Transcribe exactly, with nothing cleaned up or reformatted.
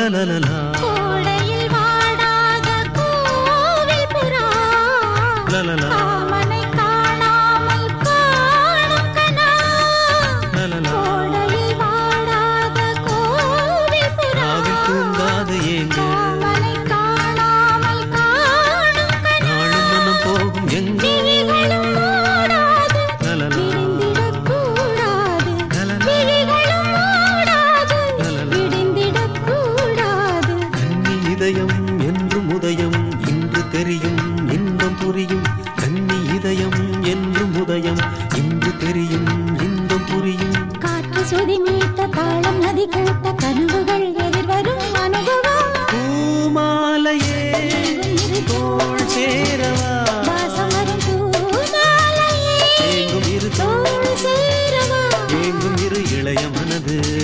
லலலலலா கோடையில் வாடாத கோவில் புறா லலலா காமனை காணாமல் காணும் கனா லலலா கோடையில் வாடாத கோவில் புறா ராவில் தூங்காது ஏங்க காமனை காணாமல் காணும் கனா நாளும் மனம் போகும் எங்க விழிகளும் மூடாது லலலா விடிந்திடக்கூடாது லலலா விழிகளும் மூடாது லலலா விடிந்திடக்கூடாது கன்னி இதயம் என்றும் உதயம் இன்று தெரியும் இன்பம் புரியும் கன்னி இதயம் என்றும் உதயம் இன்று தெரியும் இன்பம் புரியும் காற்று சுதி மீட்ட தாளம் நதி கூட்ட கனவுகள் எதிர்வரும் அனுபவம் பூமாலையே தோள் சேரவா வாசம் வரும் பூமாலையே எங்கும் இரு தோள் சேரவா எங்கும் இரு இளைய மனது